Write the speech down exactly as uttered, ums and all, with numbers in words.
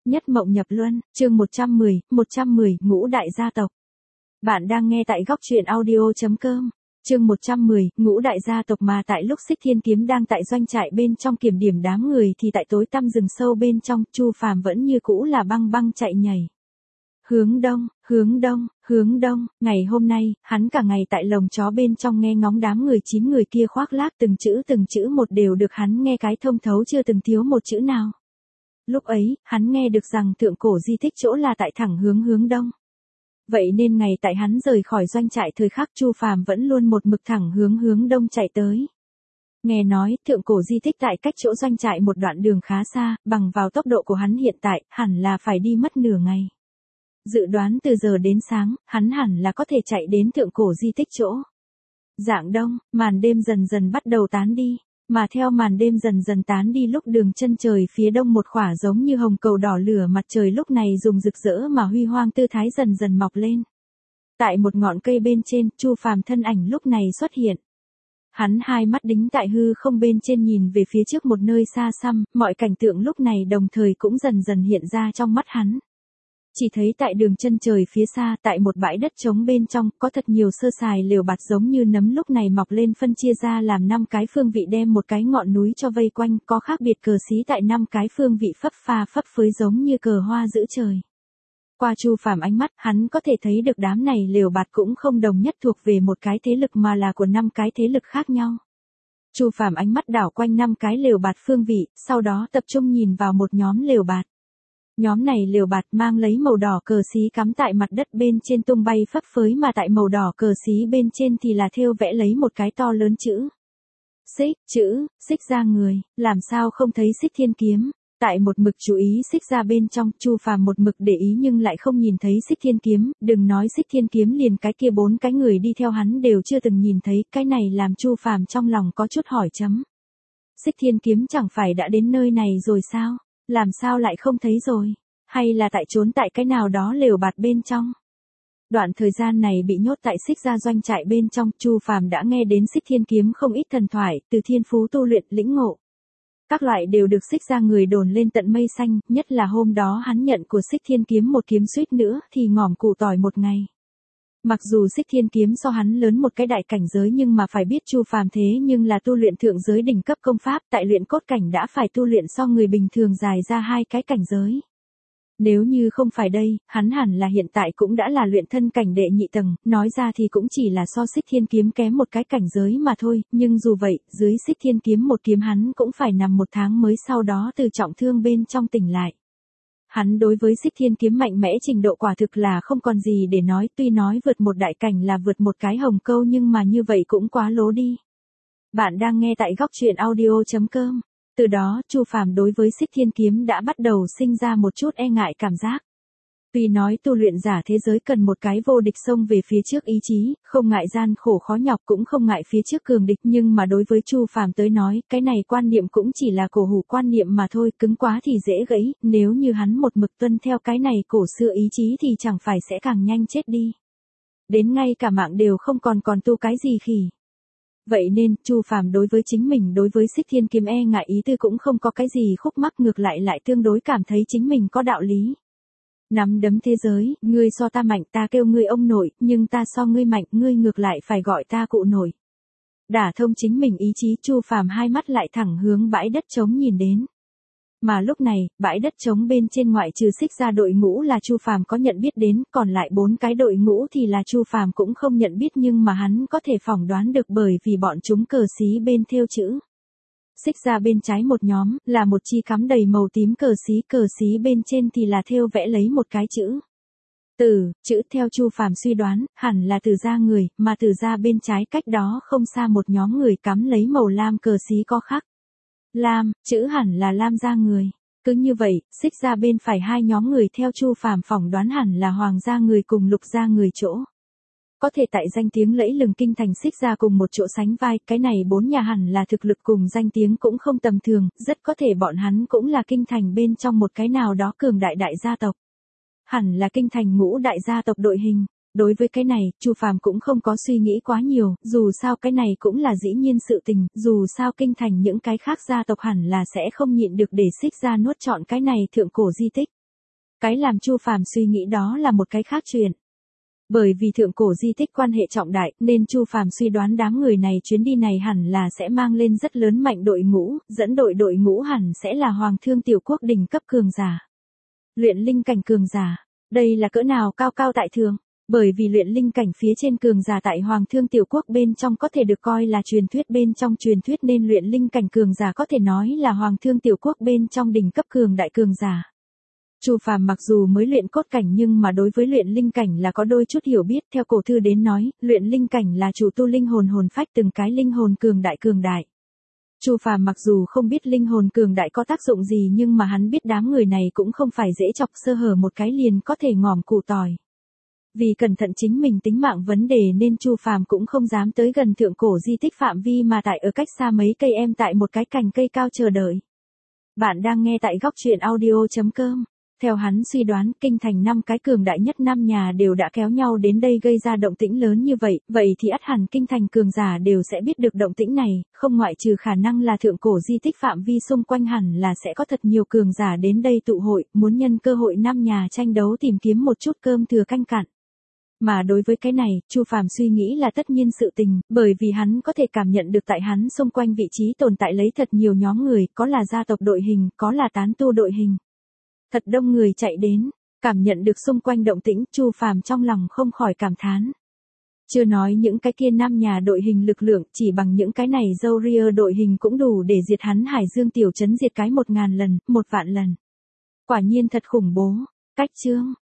Nhất mộng nhập luân, chương một trăm mười, một trăm mười, ngũ đại gia tộc. Bạn đang nghe tại góc truyện audio.com. Chương một trăm mười, ngũ đại gia tộc. Mà tại lúc Xích Thiên Kiếm đang tại doanh trại bên trong kiểm điểm đám người thì tại tối tăm rừng sâu bên trong, Chu Phàm vẫn như cũ là băng băng chạy nhảy. Hướng đông, hướng đông, hướng đông, ngày hôm nay, hắn cả ngày tại lồng chó bên trong nghe ngóng đám người chín người kia khoác lác từng chữ từng chữ một đều được hắn nghe cái thông thấu chưa từng thiếu một chữ nào. Lúc ấy, hắn nghe được rằng thượng cổ di tích chỗ là tại thẳng hướng hướng đông. Vậy nên ngày tại hắn rời khỏi doanh trại thời khắc, Chu Phàm vẫn luôn một mực thẳng hướng hướng đông chạy tới. Nghe nói, thượng cổ di tích tại cách chỗ doanh trại một đoạn đường khá xa, bằng vào tốc độ của hắn hiện tại, hẳn là phải đi mất nửa ngày. Dự đoán từ giờ đến sáng, hắn hẳn là có thể chạy đến thượng cổ di tích chỗ. Rạng đông, màn đêm dần dần bắt đầu tán đi. Mà theo màn đêm dần dần tán đi, lúc đường chân trời phía đông một khỏa giống như hồng cầu đỏ lửa mặt trời lúc này dùng rực rỡ mà huy hoang tư thái dần dần mọc lên. Tại một ngọn cây bên trên, Chu Phàm thân ảnh lúc này xuất hiện. Hắn hai mắt đính tại hư không bên trên nhìn về phía trước một nơi xa xăm, mọi cảnh tượng lúc này đồng thời cũng dần dần hiện ra trong mắt hắn. Chỉ thấy tại đường chân trời phía xa, tại một bãi đất trống bên trong, có thật nhiều sơ sài lều bạt giống như nấm lúc này mọc lên phân chia ra làm năm cái phương vị đem một cái ngọn núi cho vây quanh, có khác biệt cờ xí tại năm cái phương vị phấp pha phấp phới giống như cờ hoa giữa trời. Qua Chu Phàm ánh mắt, hắn có thể thấy được đám này lều bạt cũng không đồng nhất thuộc về một cái thế lực mà là của năm cái thế lực khác nhau. Chu Phàm ánh mắt đảo quanh năm cái lều bạt phương vị, sau đó tập trung nhìn vào một nhóm lều bạt. Nhóm này lều bạt mang lấy màu đỏ cờ xí cắm tại mặt đất bên trên tung bay phấp phới, mà tại màu đỏ cờ xí bên trên thì là thêu vẽ lấy một cái to lớn chữ. Xích, chữ, xích ra người, làm sao không thấy Xích Thiên Kiếm. Tại một mực chú ý xích ra bên trong, Chu Phàm một mực để ý nhưng lại không nhìn thấy Xích Thiên Kiếm, đừng nói Xích Thiên Kiếm, liền cái kia bốn cái người đi theo hắn đều chưa từng nhìn thấy, cái này làm Chu Phàm trong lòng có chút hỏi chấm. Xích Thiên Kiếm chẳng phải đã đến nơi này rồi sao? Làm sao lại không thấy rồi? Hay là tại trốn tại cái nào đó lều bạt bên trong? Đoạn thời gian này bị nhốt tại xích gia doanh trại bên trong, Chu Phàm đã nghe đến Xích Thiên Kiếm không ít thần thoại, từ thiên phú tu luyện lĩnh ngộ. Các loại đều được xích gia người đồn lên tận mây xanh, nhất là hôm đó hắn nhận của Xích Thiên Kiếm một kiếm suýt nữa thì ngỏm củ tỏi một ngày. Mặc dù Xích Thiên Kiếm so hắn lớn một cái đại cảnh giới nhưng mà phải biết Chu Phàm thế nhưng là tu luyện thượng giới đỉnh cấp công pháp, tại luyện cốt cảnh đã phải tu luyện so người bình thường dài ra hai cái cảnh giới. Nếu như không phải đây, hắn hẳn là hiện tại cũng đã là luyện thân cảnh đệ nhị tầng, nói ra thì cũng chỉ là so Xích Thiên Kiếm kém một cái cảnh giới mà thôi, nhưng dù vậy, dưới Xích Thiên Kiếm một kiếm hắn cũng phải nằm một tháng mới sau đó từ trọng thương bên trong tỉnh lại. Hắn đối với Xích Thiên Kiếm mạnh mẽ trình độ quả thực là không còn gì để nói, tuy nói vượt một đại cảnh là vượt một cái hồng câu nhưng mà như vậy cũng quá lố đi. Bạn đang nghe tại góc truyện audio.com. Từ đó, Chu Phàm đối với Xích Thiên Kiếm đã bắt đầu sinh ra một chút e ngại cảm giác. Tuy nói tu luyện giả thế giới cần một cái vô địch xông về phía trước ý chí, không ngại gian khổ khó nhọc cũng không ngại phía trước cường địch, nhưng mà đối với Chu Phàm tới nói, cái này quan niệm cũng chỉ là cổ hủ quan niệm mà thôi, cứng quá thì dễ gãy, nếu như hắn một mực tuân theo cái này cổ xưa ý chí thì chẳng phải sẽ càng nhanh chết đi. Đến ngay cả mạng đều không còn còn tu cái gì khỉ. Vậy nên, Chu Phàm đối với chính mình đối với Xích Thiên Kiếm e ngại ý tư cũng không có cái gì khúc mắc, ngược lại lại tương đối cảm thấy chính mình có đạo lý. Nắm đấm thế giới, ngươi so ta mạnh ta kêu ngươi ông nội, nhưng ta so ngươi mạnh, ngươi ngược lại phải gọi ta cụ nội. Đả thông chính mình ý chí, Chu Phàm hai mắt lại thẳng hướng bãi đất trống nhìn đến. Mà lúc này, bãi đất trống bên trên ngoại trừ xích ra đội ngũ là Chu Phàm có nhận biết đến, còn lại bốn cái đội ngũ thì là Chu Phàm cũng không nhận biết nhưng mà hắn có thể phỏng đoán được bởi vì bọn chúng cờ xí bên thêu chữ. Xích ra bên trái một nhóm, là một chi cắm đầy màu tím cờ xí, cờ xí bên trên thì là thêu vẽ lấy một cái chữ. Từ, chữ theo Chu Phàm suy đoán, hẳn là từ ra người, mà từ ra bên trái cách đó không xa một nhóm người cắm lấy màu lam cờ xí có khắc. Lam, chữ hẳn là Lam gia người. Cứ như vậy, xích ra bên phải hai nhóm người theo Chu Phàm phỏng đoán hẳn là Hoàng gia người cùng Lục gia người chỗ. Có thể tại danh tiếng lẫy lừng kinh thành xích ra cùng một chỗ sánh vai, cái này bốn nhà hẳn là thực lực cùng danh tiếng cũng không tầm thường, rất có thể bọn hắn cũng là kinh thành bên trong một cái nào đó cường đại đại gia tộc. Hẳn là kinh thành ngũ đại gia tộc đội hình. Đối với cái này, Chu Phàm cũng không có suy nghĩ quá nhiều, dù sao cái này cũng là dĩ nhiên sự tình, dù sao kinh thành những cái khác gia tộc hẳn là sẽ không nhịn được để xích ra nuốt trọn cái này thượng cổ di tích. Cái làm Chu Phàm suy nghĩ đó là một cái khác chuyện. Bởi vì thượng cổ di tích quan hệ trọng đại, nên Chu Phàm suy đoán đám người này chuyến đi này hẳn là sẽ mang lên rất lớn mạnh đội ngũ, dẫn đội đội ngũ hẳn sẽ là Hoàng Thương Tiểu Quốc đỉnh cấp cường giả. Luyện linh cảnh cường giả, đây là cỡ nào cao cao tại thượng, bởi vì luyện linh cảnh phía trên cường giả tại Hoàng Thương Tiểu Quốc bên trong có thể được coi là truyền thuyết bên trong truyền thuyết, nên luyện linh cảnh cường giả có thể nói là Hoàng Thương Tiểu Quốc bên trong đỉnh cấp cường đại cường giả. Chu Phàm mặc dù mới luyện cốt cảnh nhưng mà đối với luyện linh cảnh là có đôi chút hiểu biết, theo cổ thư đến nói, luyện linh cảnh là chủ tu linh hồn hồn phách từng cái linh hồn cường đại cường đại. Chu Phàm mặc dù không biết linh hồn cường đại có tác dụng gì nhưng mà hắn biết đám người này cũng không phải dễ chọc, sơ hở một cái liền có thể ngòm củ tỏi. Vì cẩn thận chính mình tính mạng vấn đề nên Chu Phàm cũng không dám tới gần thượng cổ di tích phạm vi mà tại ở cách xa mấy cây em tại một cái cành cây cao chờ đợi. Bạn đang nghe tại góc truyện audio chấm com. Theo hắn suy đoán, kinh thành năm cái cường đại nhất năm nhà đều đã kéo nhau đến đây gây ra động tĩnh lớn như vậy, vậy thì ắt hẳn kinh thành cường giả đều sẽ biết được động tĩnh này, không ngoại trừ khả năng là thượng cổ di tích phạm vi xung quanh hẳn là sẽ có thật nhiều cường giả đến đây tụ hội, muốn nhân cơ hội năm nhà tranh đấu tìm kiếm một chút cơm thừa canh cặn. Mà đối với cái này, Chu Phàm suy nghĩ là tất nhiên sự tình, bởi vì hắn có thể cảm nhận được tại hắn xung quanh vị trí tồn tại lấy thật nhiều nhóm người, có là gia tộc đội hình, có là tán tu đội hình. Thật đông người chạy đến, cảm nhận được xung quanh động tĩnh, Chu Phàm trong lòng không khỏi cảm thán. Chưa nói những cái kia năm nhà đội hình lực lượng, chỉ bằng những cái này dâu ria đội hình cũng đủ để diệt hắn Hải Dương tiểu trấn diệt cái một ngàn lần, một vạn lần. Quả nhiên thật khủng bố. Cách chương